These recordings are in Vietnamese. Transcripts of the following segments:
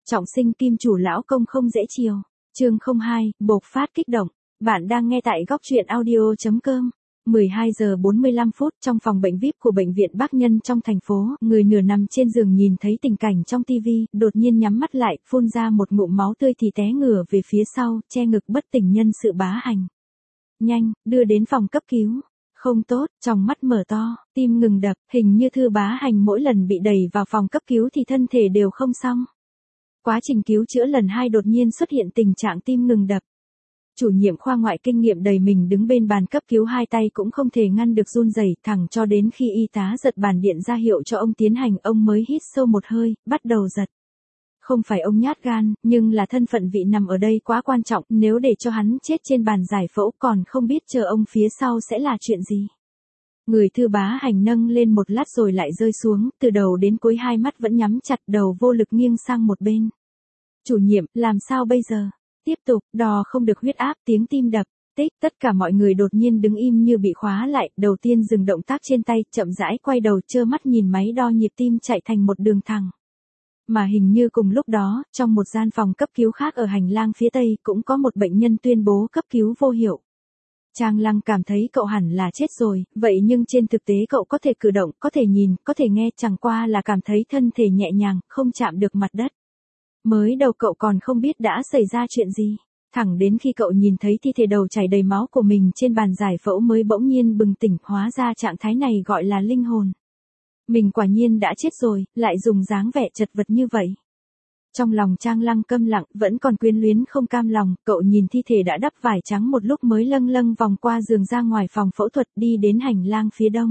Trọng sinh kim chủ lão công không dễ chiều. Chương 02, bộc phát kích động. Bạn đang nghe tại góc truyện audio.com. 12 giờ 45 phút trong phòng bệnh VIP của bệnh viện Bác Nhân trong thành phố, người nửa nằm trên giường nhìn thấy tình cảnh trong TV, đột nhiên nhắm mắt lại, phun ra một ngụm máu tươi thì té ngửa về phía sau, che ngực bất tỉnh nhân sự Bá Hành. Nhanh, đưa đến phòng cấp cứu. Không tốt, tròng mắt mở to, tim ngừng đập, hình như Thư Bá Hành mỗi lần bị đẩy vào phòng cấp cứu thì thân thể đều không xong. Quá trình cứu chữa lần 2 đột nhiên xuất hiện tình trạng tim ngừng đập. Chủ nhiệm khoa ngoại kinh nghiệm đầy mình đứng bên bàn cấp cứu, hai tay cũng không thể ngăn được run rẩy, thẳng cho đến khi y tá giật bàn điện ra hiệu cho ông tiến hành, ông mới hít sâu một hơi, bắt đầu giật. Không phải ông nhát gan, nhưng là thân phận vị nằm ở đây quá quan trọng, nếu để cho hắn chết trên bàn giải phẫu còn không biết chờ ông phía sau sẽ là chuyện gì. Người Thư Bá Hành nâng lên một lát rồi lại rơi xuống, từ đầu đến cuối hai mắt vẫn nhắm chặt, đầu vô lực nghiêng sang một bên. Chủ nhiệm, làm sao bây giờ? Tiếp tục, đo không được huyết áp, tiếng tim đập, tích, tất cả mọi người đột nhiên đứng im như bị khóa lại, đầu tiên dừng động tác trên tay, chậm rãi quay đầu trơ mắt nhìn máy đo nhịp tim chạy thành một đường thẳng. Mà hình như cùng lúc đó, trong một gian phòng cấp cứu khác ở hành lang phía tây, cũng có một bệnh nhân tuyên bố cấp cứu vô hiệu. Trang Lăng cảm thấy cậu hẳn là chết rồi, vậy nhưng trên thực tế cậu có thể cử động, có thể nhìn, có thể nghe, chẳng qua là cảm thấy thân thể nhẹ nhàng, không chạm được mặt đất. Mới đầu cậu còn không biết đã xảy ra chuyện gì, thẳng đến khi cậu nhìn thấy thi thể đầu chảy đầy máu của mình trên bàn giải phẫu mới bỗng nhiên bừng tỉnh, hóa ra trạng thái này gọi là linh hồn. Mình quả nhiên đã chết rồi, lại dùng dáng vẻ chật vật như vậy. Trong lòng Trang Lăng câm lặng, vẫn còn quyến luyến không cam lòng, cậu nhìn thi thể đã đắp vải trắng một lúc mới lâng lâng vòng qua giường ra ngoài phòng phẫu thuật, đi đến hành lang phía đông.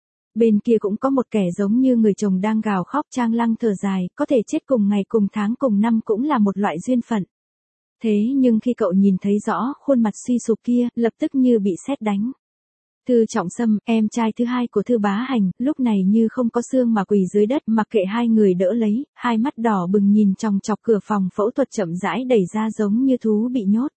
Bên kia cũng có một kẻ giống như người chồng đang gào khóc. Trang Lăng thở dài, có thể chết cùng ngày cùng tháng cùng năm cũng là một loại duyên phận. Thế nhưng khi cậu nhìn thấy rõ khuôn mặt suy sụp kia, lập tức như bị sét đánh. Thư Trọng Sâm, em trai thứ hai của Thư Bá Hành, lúc này như không có xương mà quỳ dưới đất, mặc kệ hai người đỡ lấy, hai mắt đỏ bừng nhìn chòng chọc cửa phòng phẫu thuật chậm rãi đẩy ra giống như thú bị nhốt.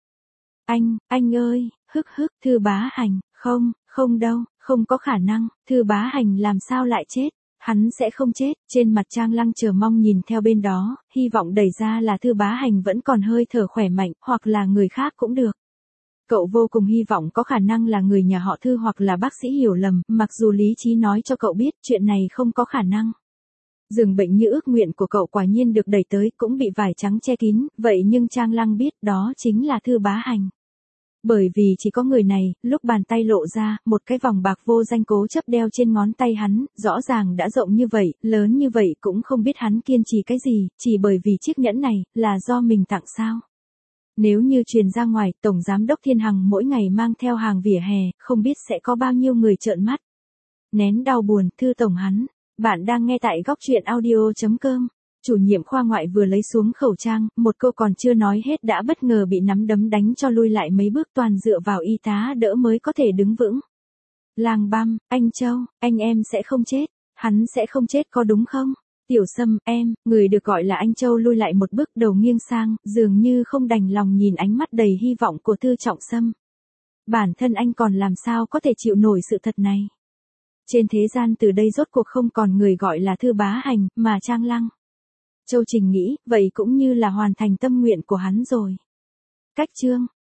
Anh ơi, hức hức, Thư Bá Hành, không đâu, không có khả năng, Thư Bá Hành làm sao lại chết, hắn sẽ không chết. Trên mặt Trang Lăng chờ mong nhìn theo bên đó, hy vọng đẩy ra là Thư Bá Hành vẫn còn hơi thở khỏe mạnh, hoặc là người khác cũng được. Cậu vô cùng hy vọng có khả năng là người nhà họ Thư hoặc là bác sĩ hiểu lầm, mặc dù lý trí nói cho cậu biết chuyện này không có khả năng. Giường bệnh như ước nguyện của cậu quả nhiên được đẩy tới, cũng bị vải trắng che kín, vậy nhưng Trang Lăng biết đó chính là Thư Bá Hành. Bởi vì chỉ có người này, lúc bàn tay lộ ra, một cái vòng bạc vô danh cố chấp đeo trên ngón tay hắn, rõ ràng đã rộng như vậy, lớn như vậy cũng không biết hắn kiên trì cái gì, chỉ bởi vì chiếc nhẫn này, là do mình tặng sao. Nếu như truyền ra ngoài, Tổng Giám đốc Thiên Hằng mỗi ngày mang theo hàng vỉa hè, không biết sẽ có bao nhiêu người trợn mắt. Nén đau buồn, Thư Tổng hắn. Bạn đang nghe tại góc truyện audio.com. Chủ nhiệm khoa ngoại vừa lấy xuống khẩu trang, một câu còn chưa nói hết đã bất ngờ bị nắm đấm đánh cho lui lại mấy bước, toàn dựa vào y tá đỡ mới có thể đứng vững. Lang Băm, anh Châu, anh em sẽ không chết, hắn sẽ không chết có đúng không? Tiểu Sâm, em, người được gọi là anh Châu lui lại một bước, đầu nghiêng sang, dường như không đành lòng nhìn ánh mắt đầy hy vọng của Thư Trọng Sâm. Bản thân anh còn làm sao có thể chịu nổi sự thật này? Trên thế gian từ đây rốt cuộc không còn người gọi là Thư Bá Hành, mà Trang Lăng. Châu Trình nghĩ, vậy cũng như là hoàn thành tâm nguyện của hắn rồi. Cách chương.